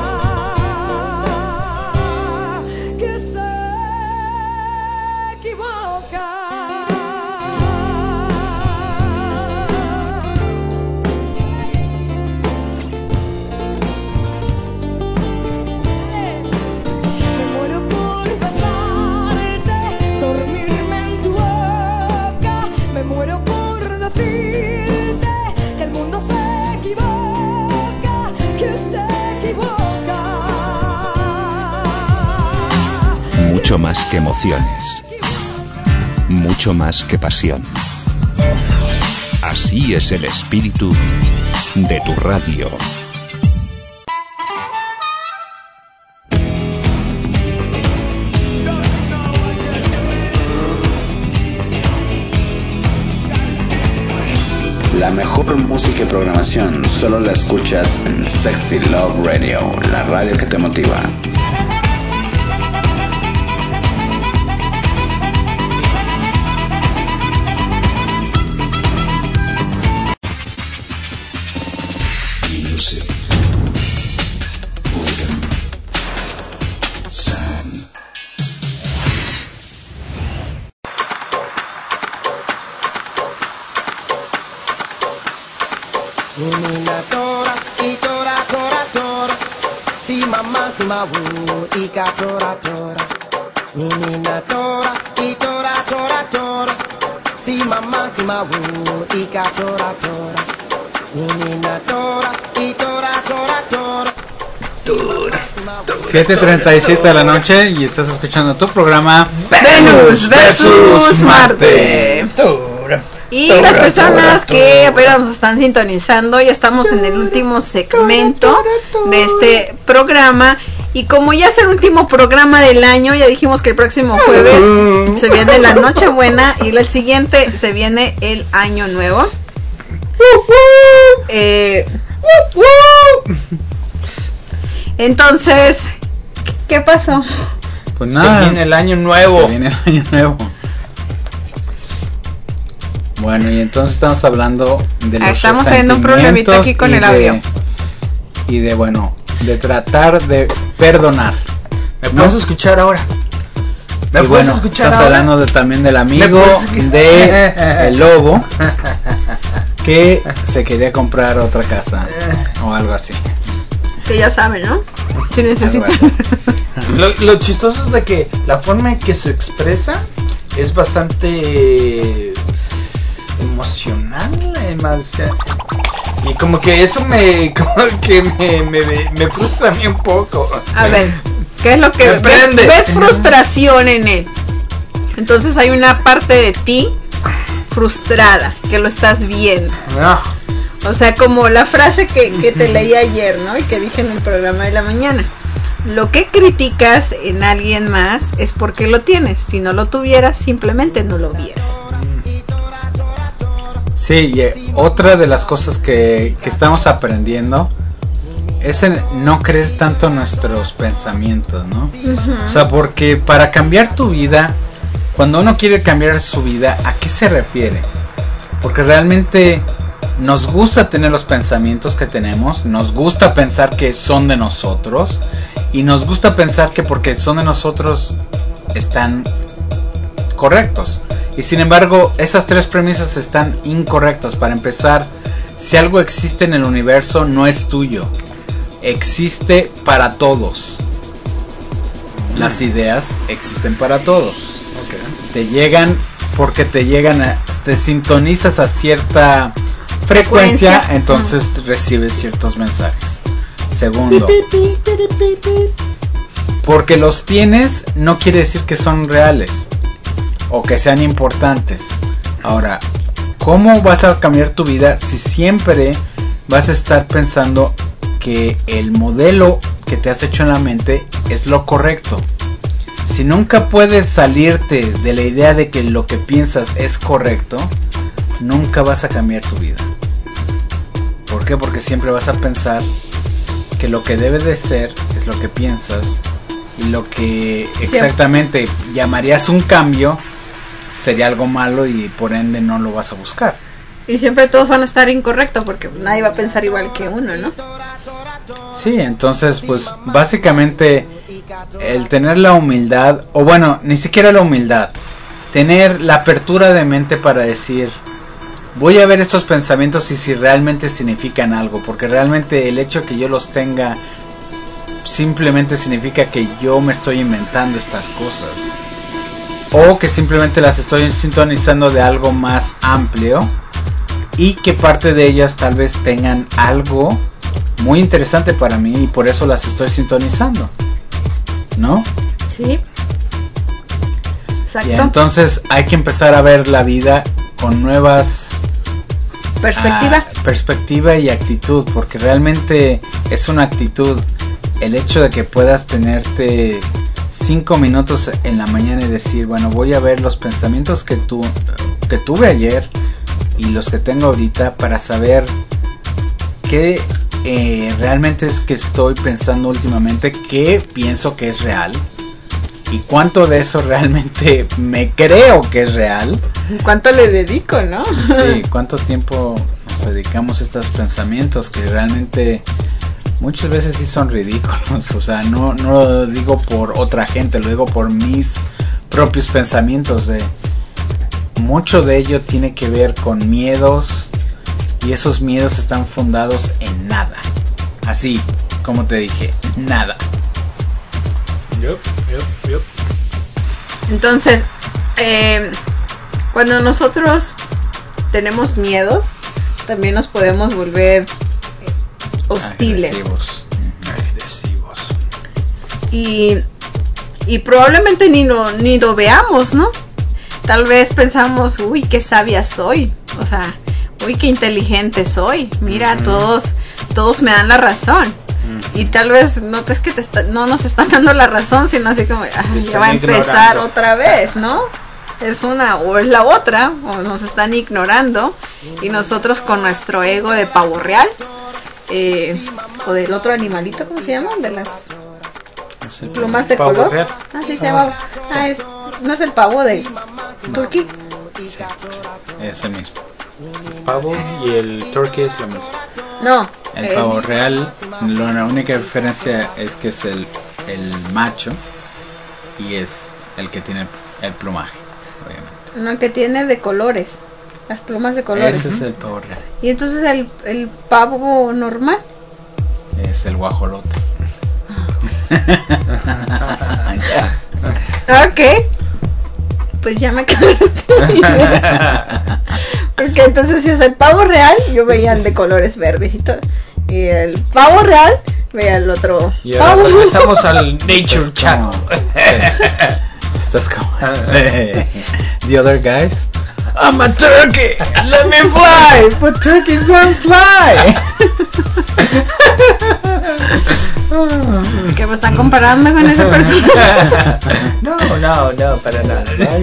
Mucho más que emociones, mucho más que pasión. Así es el espíritu de tu radio. La mejor música y programación solo la escuchas en Sexy Love Radio, la radio que te motiva. Nina tora, y tora, tora, tora. Si mamá, si mabu, y ka tora, tora. Nina tora, y tora, tora, tora. Si mamá, si mabu, y ka tora, tora. Nina tora, y tora, tora, tora. siete treinta y siete de la noche y estás escuchando tu programa Venus versus Marte. Y las personas que apenas nos están sintonizando, ya estamos en el último segmento de este programa Y como ya es el último programa del año, ya dijimos que el próximo jueves se viene la Nochebuena y el siguiente se viene el Año Nuevo. Eh, entonces, ¿qué pasó? Pues nada. Se viene el Año Nuevo. Se viene el Año Nuevo. Bueno, y entonces estamos hablando de los Estamos teniendo un problemita aquí con el de, audio. Y de, bueno, de tratar de perdonar. ¿Me ¿no? puedes escuchar ahora? ¿Me Y puedes bueno, escuchar estás ahora? hablando de, también del amigo puedes- de el lobo que se quería comprar otra casa o algo así. Que ya saben, ¿no? Si necesitan. Algo así. Lo, lo chistoso es de que la forma en que se expresa es bastante emocional, más, y como que eso me como que me, me, me frustra a mí un poco. A ver, ¿qué es lo que Me ves? prende. Ves frustración en él. Entonces hay una parte de ti frustrada que lo estás viendo. No, O sea, como la frase que, que te leí ayer, ¿no? Y que dije en el programa de la mañana. Lo que criticas en alguien más es porque lo tienes. Si no lo tuvieras, simplemente no lo vieras. Sí, y eh, otra de las cosas que, que estamos aprendiendo es el no creer tanto en nuestros pensamientos, ¿no? O sea, porque para cambiar tu vida, cuando uno quiere cambiar su vida, ¿a qué se refiere? Porque realmente nos gusta tener los pensamientos que tenemos, nos gusta pensar que son de nosotros y nos gusta pensar que porque son de nosotros están correctos. Y sin embargo, esas tres premisas están incorrectas. Para empezar, si algo existe en el universo, no es tuyo. Existe para todos. Las ideas existen para todos. okay. Te llegan porque te llegan, a, te sintonizas a cierta frecuencia, Frecuencia. entonces recibes ciertos mensajes. Segundo, porque los tienes no quiere decir que son reales o que sean importantes. Ahora, ¿cómo vas a cambiar tu vida si siempre vas a estar pensando que el modelo que te has hecho en la mente es lo correcto? Si nunca puedes salirte de la idea de que lo que piensas es correcto, nunca vas a cambiar tu vida. ¿Por qué? Porque siempre vas a pensar que lo que debe de ser es lo que piensas y lo que exactamente llamarías un cambio sería algo malo y por ende no lo vas a buscar. Y siempre todos van a estar incorrectos porque nadie va a pensar igual que uno, ¿no? Sí, entonces pues básicamente el tener la humildad, o bueno, ni siquiera la humildad, tener la apertura de mente para decir, voy a ver estos pensamientos y si realmente significan algo, porque realmente el hecho de que yo los tenga simplemente significa que yo me estoy inventando estas cosas, o que simplemente las estoy sintonizando de algo más amplio y que parte de ellas tal vez tengan algo muy interesante para mí y por eso las estoy sintonizando, ¿no? Sí. Exacto. Y entonces hay que empezar a ver la vida con nuevas Perspectiva. ah, perspectiva y actitud, porque realmente es una actitud el hecho de que puedas tenerte cinco minutos en la mañana y decir, bueno, voy a ver los pensamientos que tu, que tuve ayer y los que tengo ahorita para saber qué eh, realmente es que estoy pensando últimamente, qué pienso que es real y cuánto de eso realmente me creo que es real. ¿Cuánto le dedico, no? Sí, cuánto tiempo nos dedicamos a estos pensamientos que realmente muchas veces sí son ridículos. O sea, no, no lo digo por otra gente, lo digo por mis propios pensamientos. De mucho de ello tiene que ver con miedos y esos miedos están fundados en nada. Así como te dije, nada. Yup, yup, yup. Entonces, eh, cuando nosotros tenemos miedos, también nos podemos volver eh, hostiles. Agresivos. Agresivos. Y, y probablemente ni lo, ni lo veamos, ¿no? Tal vez pensamos, uy, qué sabia soy. O sea, uy, qué inteligente soy. Mira, uh-huh. todos, todos me dan la razón. Uh-huh. y tal vez notes que te está, no nos están dando la razón, sino así como, ah, ya va a empezar ignorando. Otra vez, ¿no? Es una o es la otra, o nos están ignorando, y nosotros con nuestro ego de pavo real, eh, o del otro animalito, ¿cómo se llama? De las sí, plumas de color. Real. Ah, sí se llama. Ah, es, ¿no es el pavo de turkey? Sí, es el mismo. El pavo y el turkey es lo mismo. No. El pavo real, lo, la única diferencia es que es el, el macho y es el que tiene el plumaje, obviamente. No, el que tiene de colores, las plumas de colores. Ese es el pavo real. ¿Y entonces el, el pavo normal? Es el guajolote. Ok. Pues ya me quedaste. Porque entonces si es el pavo real, yo veía el de colores verdes y todo. Y el pavo real, veía el otro y ahora pavo. Regresamos al Nature Channel. Estás como the other guys. I'm a turkey, let me fly, but turkeys don't fly. ¿Qué me están comparando con ese personaje? No, no, no, para nada.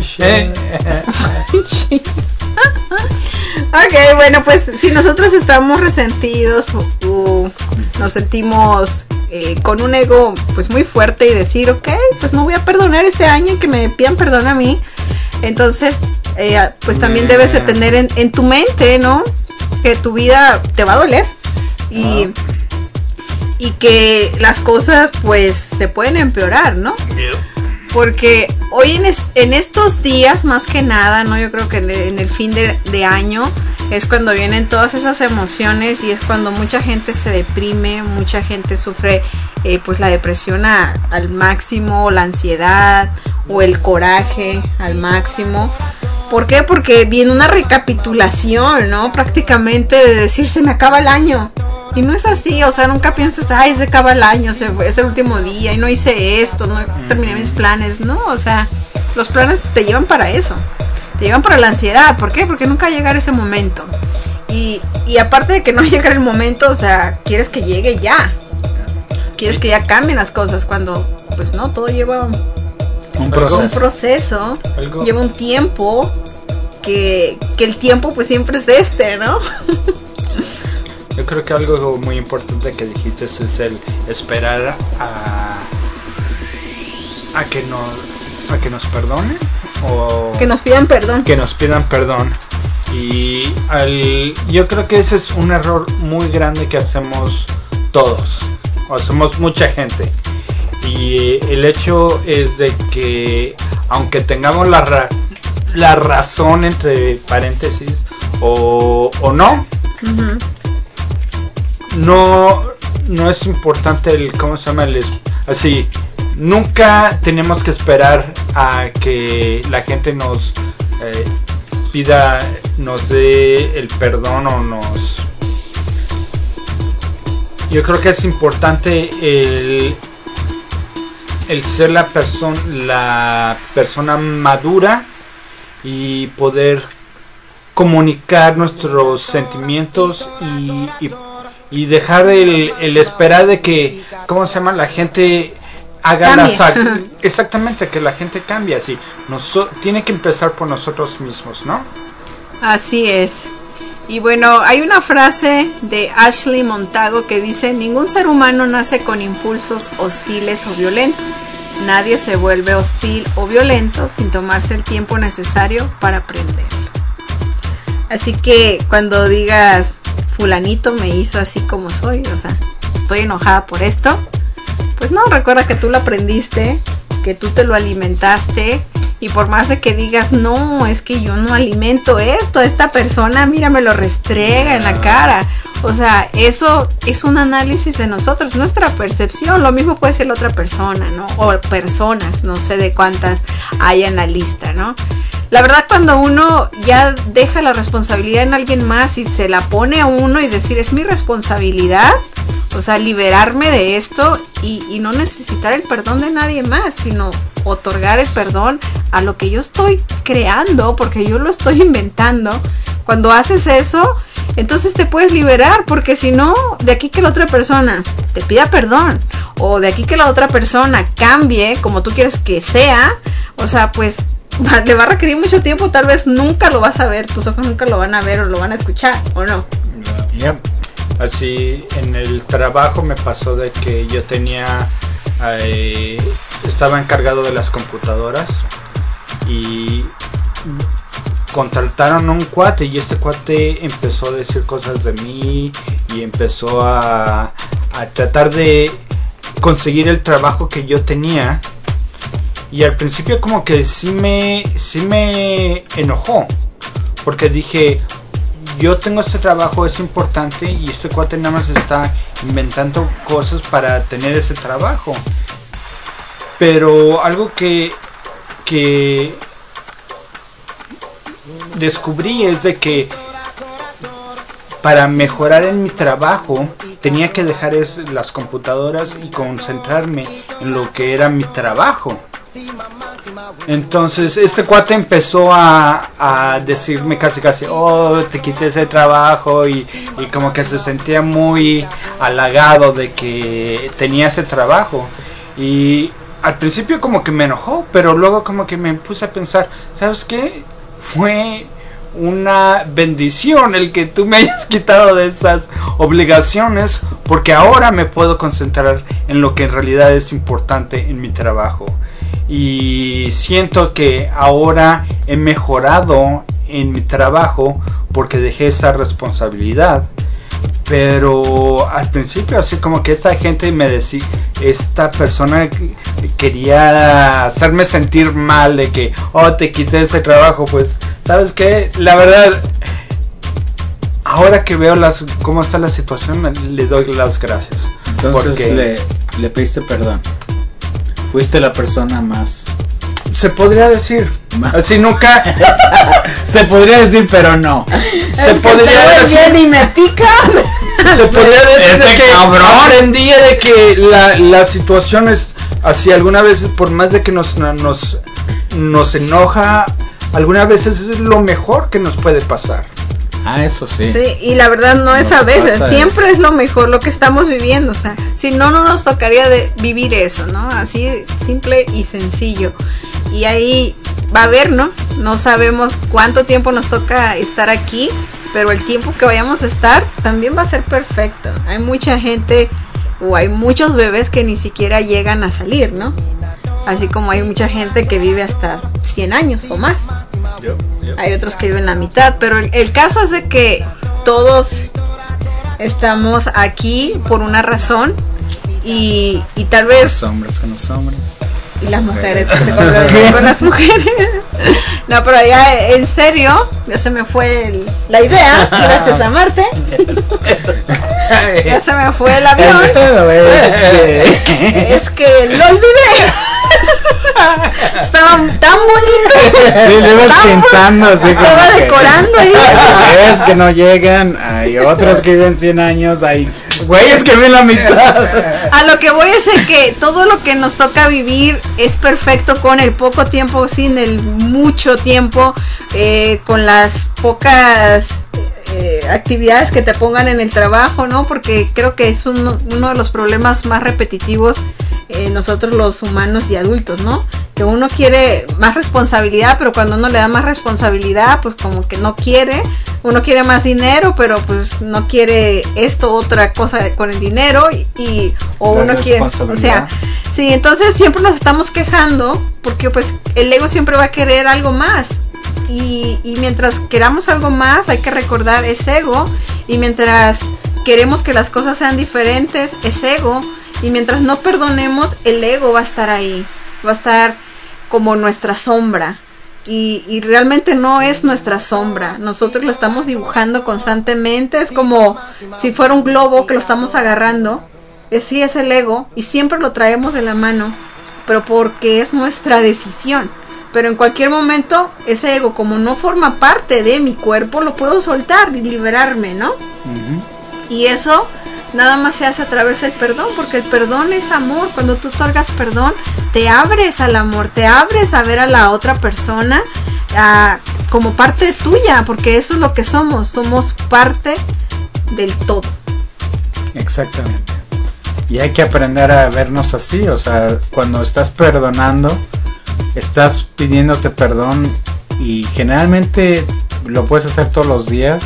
Ok, bueno, pues si nosotros estamos resentidos o, o nos sentimos eh, con un ego pues muy fuerte y decir, ok, pues no voy a perdonar este año y que me pidan perdón a mí, entonces eh, pues también debes de tener en, en tu mente, ¿no? Que tu vida te va a doler y, y que las cosas pues se pueden empeorar, ¿no? Porque hoy en, est- en estos días, más que nada, ¿no? Yo creo que en, en el fin de, de año es cuando vienen todas esas emociones y es cuando mucha gente se deprime, mucha gente sufre eh, pues la depresión a, al máximo, la ansiedad o el coraje al máximo. ¿Por qué? Porque viene una recapitulación, ¿no? Prácticamente de decir, se me acaba el año. Y no es así, o sea, nunca piensas, ay, se acaba el año, se, es el último día y no hice esto, no terminé mis planes, no, o sea, los planes te llevan para eso, te llevan para la ansiedad. ¿Por qué? Porque nunca va a llegar ese momento. Y, y aparte de que no llega el momento, o sea, quieres que llegue ya, quieres que ya cambien las cosas, cuando, pues no, todo lleva un proceso, un proceso ¿Algo? Lleva un tiempo, que, que el tiempo pues siempre es este, ¿no? Yo creo que algo muy importante que dijiste es el esperar a a que nos a que nos perdonen o que nos pidan perdón. Que nos pidan perdón. Y al, yo creo que ese es un error muy grande que hacemos todos, o hacemos mucha gente. Y el hecho es de que aunque tengamos la ra- la razón entre paréntesis o, o no, uh-huh. No, no es importante el, ¿cómo se llama? El, así, nunca tenemos que esperar a que la gente nos eh, pida, nos dé el perdón o nos... Yo creo que es importante el, el ser la persona, la persona madura y poder comunicar nuestros sentimientos y, y Y dejar el, el esperar de que, ¿cómo se llama? La gente haga las... Exactamente, que la gente cambie así. Nos, tiene que empezar por nosotros mismos, ¿no? Así es. Y bueno, hay una frase de Ashley Montago que dice, ningún ser humano nace con impulsos hostiles o violentos. Nadie se vuelve hostil o violento sin tomarse el tiempo necesario para aprenderlo. Así que cuando digas, fulanito me hizo así como soy, o sea, estoy enojada por esto, pues no, recuerda que tú lo aprendiste, que tú te lo alimentaste, y por más de que digas, no, es que yo no alimento esto, esta persona, mira, me lo restrega en la cara, o sea, eso es un análisis de nosotros, nuestra percepción, lo mismo puede ser la otra persona, ¿no? O personas, no sé de cuántas hay en la lista, ¿no? La verdad, cuando uno ya deja la responsabilidad en alguien más y se la pone a uno y decir, es mi responsabilidad, o sea, liberarme de esto y, y no necesitar el perdón de nadie más, sino otorgar el perdón a lo que yo estoy creando, porque yo lo estoy inventando. Cuando haces eso, entonces te puedes liberar, porque si no, de aquí que la otra persona te pida perdón, o de aquí que la otra persona cambie como tú quieres que sea, o sea, pues le va a requerir mucho tiempo, tal vez nunca lo vas a ver, tus ojos nunca lo van a ver o lo van a escuchar, ¿o no? Yeah. Así en el trabajo me pasó de que yo tenía, eh, estaba encargado de las computadoras y contrataron a un cuate y este cuate empezó a decir cosas de mí y empezó a, a tratar de conseguir el trabajo que yo tenía, y al principio como que sí me, sí me enojó, porque dije, yo tengo este trabajo, es importante, y este cuate nada más está inventando cosas para tener ese trabajo. Pero algo que, que descubrí es de que para mejorar en mi trabajo tenía que dejar es, las computadoras y concentrarme en lo que era mi trabajo. Entonces este cuate empezó a, a decirme casi casi, oh, te quité ese trabajo, y, y como que se sentía muy halagado de que tenía ese trabajo, y al principio como que me enojó, pero luego como que me puse a pensar, ¿sabes qué? Fue una bendición el que tú me hayas quitado de esas obligaciones, porque ahora me puedo concentrar en lo que en realidad es importante en mi trabajo. Y siento que ahora he mejorado en mi trabajo porque dejé esa responsabilidad. Pero al principio así como que esta gente me decía, esta persona quería hacerme sentir mal de que, oh, te quité ese trabajo. Pues, ¿sabes qué? La verdad, ahora que veo las cómo está la situación, le doy las gracias. Entonces porque le, le pediste perdón. Fuiste la persona más... Se podría decir. Más. Así nunca... Se podría decir, pero no. Es Se que podría te decir... bien y me picas. Se podría decir de Este que cabrón. aprendí de que la, la situación es así, algunas veces, por más de que nos, nos, nos enoja, algunas veces es lo mejor que nos puede pasar. Ah, eso sí. Sí, y la verdad no es No a veces, pasa siempre eso. es lo mejor lo que estamos viviendo, o sea, si no, no nos tocaría de vivir eso, ¿no? Así simple y sencillo. Y ahí va a haber, ¿no? No sabemos cuánto tiempo nos toca estar aquí, pero el tiempo que vayamos a estar también va a ser perfecto. Hay mucha gente o hay muchos bebés que ni siquiera llegan a salir, ¿no? Así como hay mucha gente que vive hasta cien años o más. Yo, yo. Hay otros que viven la mitad, pero el, el caso es de que todos estamos aquí por una razón, y, y tal vez Los hombres con los hombres. y las mujeres se convierten con las mujeres. No, pero ya en serio, ya se me fue el- la idea, gracias a Marte. Ya se me fue el avión. El pedo es que... Es que lo olvidé. Estaba tan bonito. Sí, le ibas Tan pintando así bonito. Estaba como que- decorando ahí. Es que no llegan, hay otros que viven cien años, hay güeyes que viven la mitad. A lo que voy es de que todo lo que nos toca vivir es perfecto con el poco tiempo, sin el mucho tiempo, eh, con las pocas eh, actividades que te pongan en el trabajo, ¿no? Porque creo que es uno, uno de los problemas más repetitivos eh, nosotros los humanos y adultos, ¿no? Que uno quiere más responsabilidad, pero cuando uno le da más responsabilidad, pues como que no quiere. Uno quiere más dinero, pero pues no quiere esto, otra cosa con el dinero, y, y o La uno quiere, o sea, responsabilidad. sí, entonces siempre nos estamos quejando porque pues el ego siempre va a querer algo más. Y, y mientras queramos algo más, hay que recordar, es ego. Y mientras queremos que las cosas sean diferentes, es ego. Y mientras no perdonemos, el ego va a estar ahí, va a estar como nuestra sombra. Y, y realmente no es nuestra sombra, nosotros lo estamos dibujando constantemente, es como si fuera un globo que lo estamos agarrando. Es, sí, es el ego, y siempre lo traemos de la mano, pero porque es nuestra decisión. Pero en cualquier momento, ese ego, como no forma parte de mi cuerpo, lo puedo soltar y liberarme, ¿no? Ujú. Y eso nada más se hace a través del perdón, porque el perdón es amor. Cuando tú otorgas perdón, te abres al amor, te abres a ver a la otra persona uh, como parte tuya, porque eso es lo que somos, somos parte del todo. Exactamente. Y hay que aprender a vernos así, o sea, cuando estás perdonando, estás pidiéndote perdón y generalmente lo puedes hacer todos los días,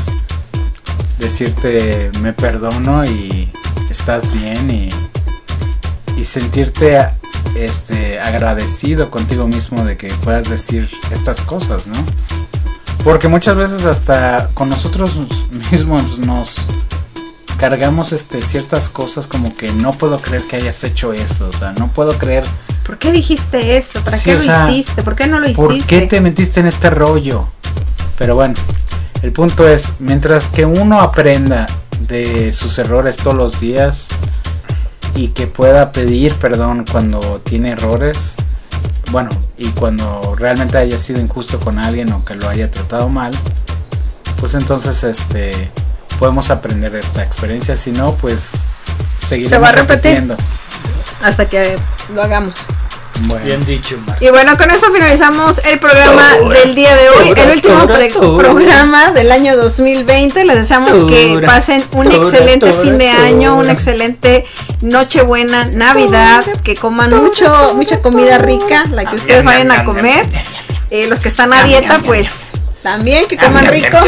decirte me perdono y estás bien y, y sentirte este, agradecido contigo mismo de que puedas decir estas cosas, ¿no? Porque muchas veces hasta con nosotros mismos nos cargamos este, ciertas cosas como que no puedo creer que hayas hecho eso, o sea, no puedo creer. ¿Por qué dijiste eso? ¿Para sí, qué o lo sea, hiciste? ¿Por qué no lo hiciste? ¿Por qué te metiste en este rollo? Pero bueno, el punto es, mientras que uno aprenda de sus errores todos los días y que pueda pedir perdón cuando tiene errores, bueno, y cuando realmente haya sido injusto con alguien o que lo haya tratado mal, pues entonces este podemos aprender de esta experiencia. Si no, pues seguiremos se va a repetir repitiendo hasta que lo hagamos. Bueno. Bien dicho, Marta. Y bueno, con eso finalizamos el programa tora, del día de hoy, tora, el último tora, pre- tora. programa del año dos mil veinte. Les deseamos tora, que pasen un tora, excelente tora, fin de tora, año, tora. una excelente Nochebuena, Navidad, tora, que coman tora, mucho, tora, mucha comida rica, la que ustedes vayan a comer. Eh, los que están a dieta, pues también que coman rico.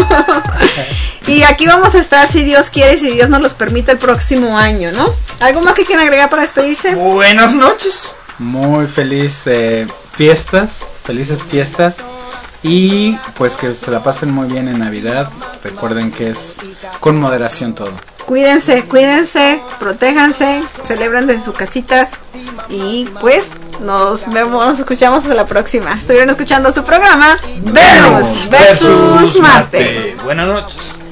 Y aquí vamos a estar, si Dios quiere, si Dios nos los permite, el próximo año, ¿no? ¿Algo más que quieran agregar para despedirse? Buenas noches. Muy feliz eh, fiestas, felices fiestas y pues que se la pasen muy bien en Navidad. Recuerden que es con moderación todo. Cuídense, cuídense, protéjanse, celebren desde sus casitas y pues nos vemos, nos escuchamos hasta la próxima. Estuvieron escuchando su programa Venus versus Marte. Buenas noches.